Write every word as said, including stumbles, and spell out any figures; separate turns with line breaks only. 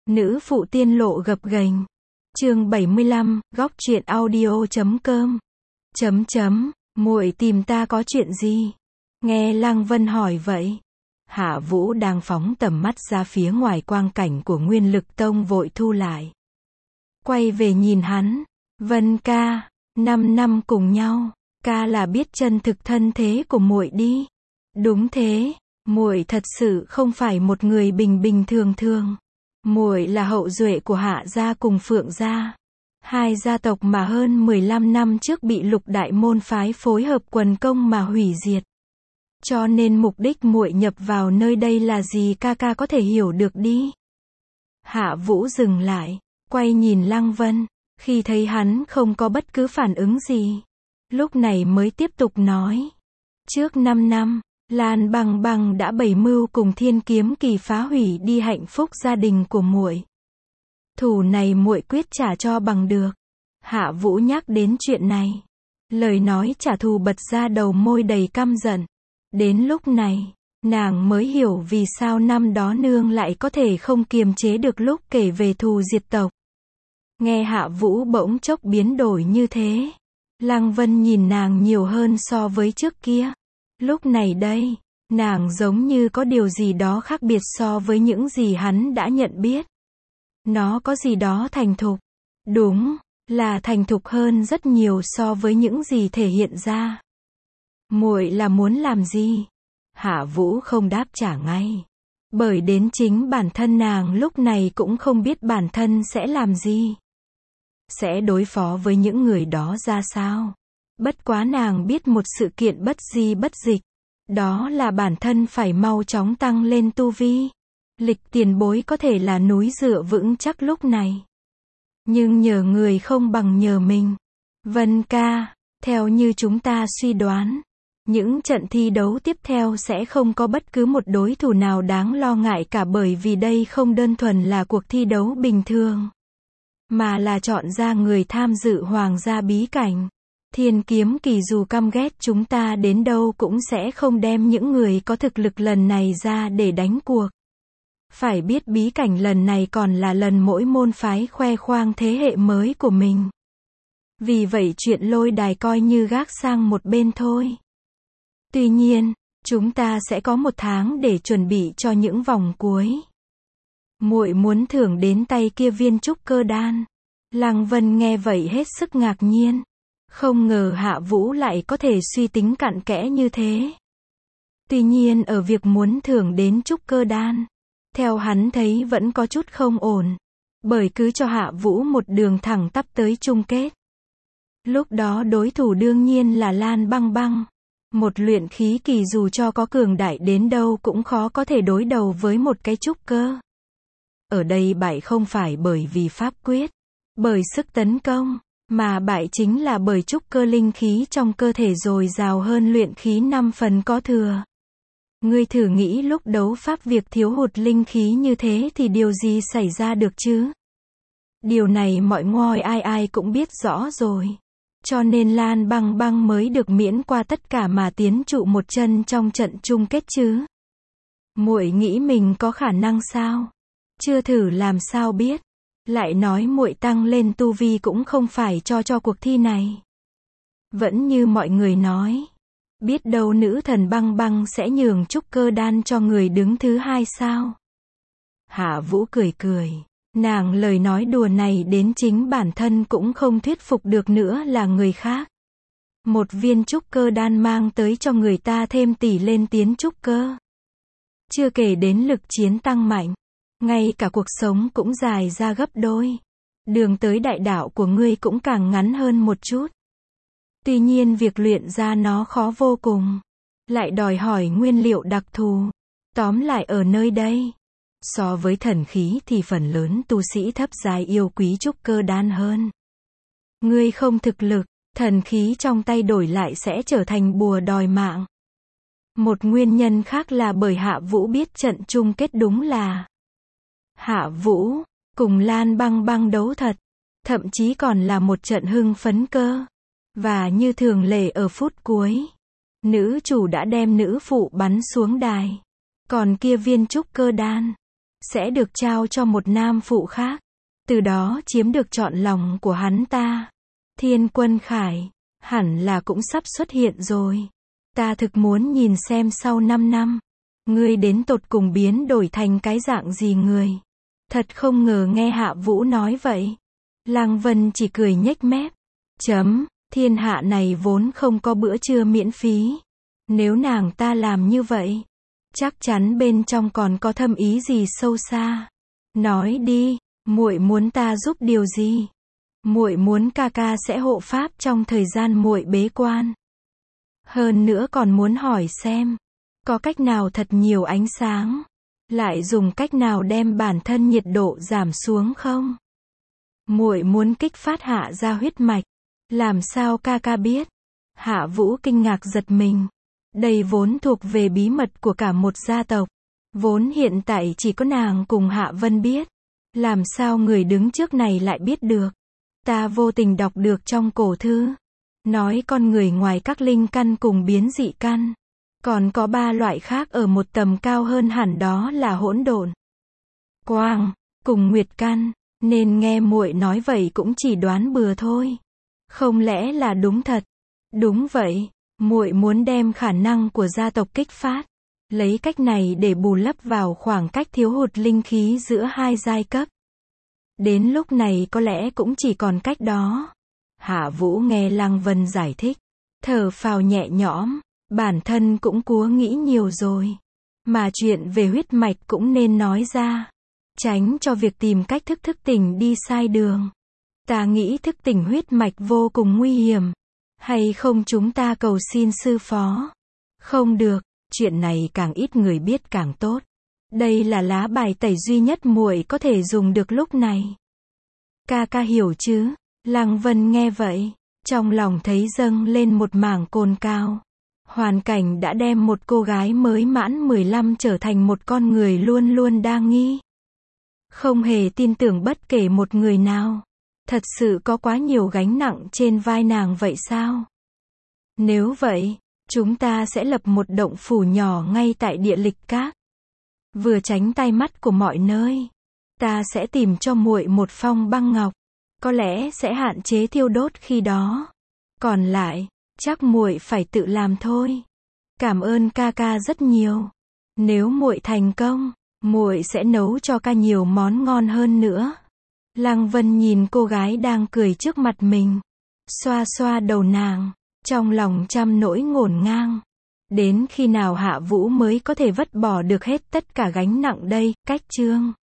Nữ phụ tiên lộ gập ghềnh. Chương bảy mươi lăm, góc truyện audio chấm com. Chấm chấm, muội tìm ta có chuyện gì? Nghe Lăng Vân hỏi vậy. Hạ Vũ đang phóng tầm mắt ra phía ngoài quang cảnh của Nguyên Lực Tông vội thu lại. Quay về nhìn hắn. Vân ca, năm năm cùng nhau, ca là biết chân thực thân thế của muội đi. Đúng thế, muội thật sự không phải một người bình bình thường thường. Muội là hậu duệ của Hạ gia cùng Phượng gia. Hai gia tộc mà hơn mười lăm năm trước bị Lục Đại môn phái phối hợp quần công mà hủy diệt. Cho nên mục đích muội nhập vào nơi đây là gì ca ca có thể hiểu được đi. Hạ Vũ dừng lại, quay nhìn Lăng Vân, khi thấy hắn không có bất cứ phản ứng gì. Lúc này mới tiếp tục nói. Trước năm năm, Lan Băng Băng đã bày mưu cùng Thiên Kiếm Kỳ phá hủy đi hạnh phúc gia đình của muội. Thù này muội quyết trả cho bằng được. Hạ Vũ nhắc đến chuyện này, lời nói trả thù bật ra đầu môi đầy căm giận. Đến lúc này, nàng mới hiểu vì sao năm đó nương lại có thể không kiềm chế được lúc kể về thù diệt tộc. Nghe Hạ Vũ bỗng chốc biến đổi như thế, Lăng Vân nhìn nàng nhiều hơn so với trước kia. Lúc này đây, nàng giống như có điều gì đó khác biệt so với những gì hắn đã nhận biết. Nó có gì đó thành thục. Đúng, là thành thục hơn rất nhiều so với những gì thể hiện ra. Muội là muốn làm gì? Hạ Vũ không đáp trả ngay. Bởi đến chính bản thân nàng lúc này cũng không biết bản thân sẽ làm gì. Sẽ đối phó với những người đó ra sao? Bất quá nàng biết một sự kiện bất di bất dịch. Đó là bản thân phải mau chóng tăng lên tu vi. Lịch tiền bối có thể là núi dựa vững chắc lúc này. Nhưng nhờ người không bằng nhờ mình. Vân ca, theo như chúng ta suy đoán, những trận thi đấu tiếp theo sẽ không có bất cứ một đối thủ nào đáng lo ngại cả, bởi vì đây không đơn thuần là cuộc thi đấu bình thường, mà là chọn ra người tham dự Hoàng gia bí cảnh. Thiên Kiếm Kỳ dù căm ghét chúng ta đến đâu cũng sẽ không đem những người có thực lực lần này ra để đánh cuộc. Phải biết bí cảnh lần này còn là lần mỗi môn phái khoe khoang thế hệ mới của mình. Vì vậy chuyện lôi đài coi như gác sang một bên thôi. Tuy nhiên, chúng ta sẽ có một tháng để chuẩn bị cho những vòng cuối. Muội muốn thưởng đến tay kia viên trúc cơ đan. Lăng Vân nghe vậy hết sức ngạc nhiên. Không ngờ Hạ Vũ lại có thể suy tính cặn kẽ như thế. Tuy nhiên ở việc muốn thưởng đến trúc cơ đan, theo hắn thấy vẫn có chút không ổn. Bởi cứ cho Hạ Vũ một đường thẳng tắp tới chung kết. Lúc đó đối thủ đương nhiên là Lan Băng Băng. Một luyện khí kỳ dù cho có cường đại đến đâu cũng khó có thể đối đầu với một cái trúc cơ. Ở đây bại không phải bởi vì pháp quyết, bởi sức tấn công, mà bại chính là bởi trúc cơ linh khí trong cơ thể dồi dào hơn luyện khí năm phần có thừa. Ngươi thử nghĩ lúc đấu pháp việc thiếu hụt linh khí như thế thì điều gì xảy ra được chứ? Điều này mọi ngôi ai ai cũng biết rõ rồi. Cho nên Lan Băng Băng mới được miễn qua tất cả mà tiến trụ một chân trong trận chung kết chứ. Muội nghĩ mình có khả năng sao? Chưa thử làm sao biết. Lại nói muội tăng lên tu vi cũng không phải cho cho cuộc thi này. Vẫn như mọi người nói. Biết đâu nữ thần Băng Băng sẽ nhường trúc cơ đan cho người đứng thứ hai sao? Hạ Vũ cười cười. Nàng lời nói đùa này đến chính bản thân cũng không thuyết phục được nữa là người khác. Một viên trúc cơ đan mang tới cho người ta thêm tỷ lên tiến trúc cơ. Chưa kể đến lực chiến tăng mạnh. Ngay cả cuộc sống cũng dài ra gấp đôi. Đường tới đại đạo của ngươi cũng càng ngắn hơn một chút. Tuy nhiên việc luyện ra nó khó vô cùng. Lại đòi hỏi nguyên liệu đặc thù. Tóm lại ở nơi đây, so với thần khí thì phần lớn tu sĩ thấp giai yêu quý trúc cơ đan hơn. Ngươi không thực lực, thần khí trong tay đổi lại sẽ trở thành bùa đòi mạng. Một nguyên nhân khác là bởi Hạ Vũ biết trận chung kết đúng là Hạ Vũ cùng Lan Băng Băng đấu thật, thậm chí còn là một trận hưng phấn cơ. Và như thường lệ ở phút cuối, nữ chủ đã đem nữ phụ bắn xuống đài. Còn kia viên trúc cơ đan, sẽ được trao cho một nam phụ khác, từ đó chiếm được trọn lòng của hắn ta. Thiên Quân Khải, hẳn là cũng sắp xuất hiện rồi. Ta thực muốn nhìn xem sau năm năm, ngươi đến tột cùng biến đổi thành cái dạng gì người. Thật không ngờ nghe Hạ Vũ nói vậy. Lăng Vân chỉ cười nhếch mép. Chấm, thiên hạ này vốn không có bữa trưa miễn phí. Nếu nàng ta làm như vậy, chắc chắn bên trong còn có thâm ý gì sâu xa. Nói đi, muội muốn ta giúp điều gì? Muội muốn ca ca sẽ hộ pháp trong thời gian muội bế quan. Hơn nữa còn muốn hỏi xem, có cách nào thật nhiều ánh sáng, lại dùng cách nào đem bản thân nhiệt độ giảm xuống không? Muội muốn kích phát Hạ ra huyết mạch, làm sao ca ca biết? Hạ Vũ kinh ngạc giật mình. Đây vốn thuộc về bí mật của cả một gia tộc, vốn hiện tại chỉ có nàng cùng Hạ Vân biết. Làm sao người đứng trước này lại biết được? Ta vô tình đọc được trong cổ thư, nói con người ngoài các linh căn cùng biến dị căn, còn có ba loại khác ở một tầm cao hơn hẳn, đó là hỗn độn, quang, cùng nguyệt căn, nên nghe muội nói vậy cũng chỉ đoán bừa thôi. Không lẽ là đúng thật? Đúng vậy, muội muốn đem khả năng của gia tộc kích phát, lấy cách này để bù lấp vào khoảng cách thiếu hụt linh khí giữa hai giai cấp. Đến lúc này có lẽ cũng chỉ còn cách đó. Hạ Vũ nghe Lăng Vân giải thích, thở phào nhẹ nhõm, bản thân cũng cúa nghĩ nhiều rồi. Mà chuyện về huyết mạch cũng nên nói ra, tránh cho việc tìm cách thức thức tỉnh đi sai đường. Ta nghĩ thức tỉnh huyết mạch vô cùng nguy hiểm. Hay không chúng ta cầu xin sư phó? Không được, chuyện này càng ít người biết càng tốt. Đây là lá bài tẩy duy nhất muội có thể dùng được lúc này. Ca ca hiểu chứ? Lăng Vân nghe vậy, trong lòng thấy dâng lên một mảng cồn cao. Hoàn cảnh đã đem một cô gái mới mãn mười lăm trở thành một con người luôn luôn đa nghi. Không hề tin tưởng bất kể một người nào. Thật sự có quá nhiều gánh nặng trên vai nàng vậy sao? Nếu vậy, chúng ta sẽ lập một động phủ nhỏ ngay tại địa lịch các. Vừa tránh tai mắt của mọi nơi. Ta sẽ tìm cho muội một phong băng ngọc. Có lẽ sẽ hạn chế thiêu đốt khi đó. Còn lại, chắc muội phải tự làm thôi. Cảm ơn ca ca rất nhiều. Nếu muội thành công, muội sẽ nấu cho ca nhiều món ngon hơn nữa. Lăng Vân nhìn cô gái đang cười trước mặt mình, xoa xoa đầu nàng, trong lòng trăm nỗi ngổn ngang. Đến khi nào Hạ Vũ mới có thể vứt bỏ được hết tất cả gánh nặng đây? Cách chương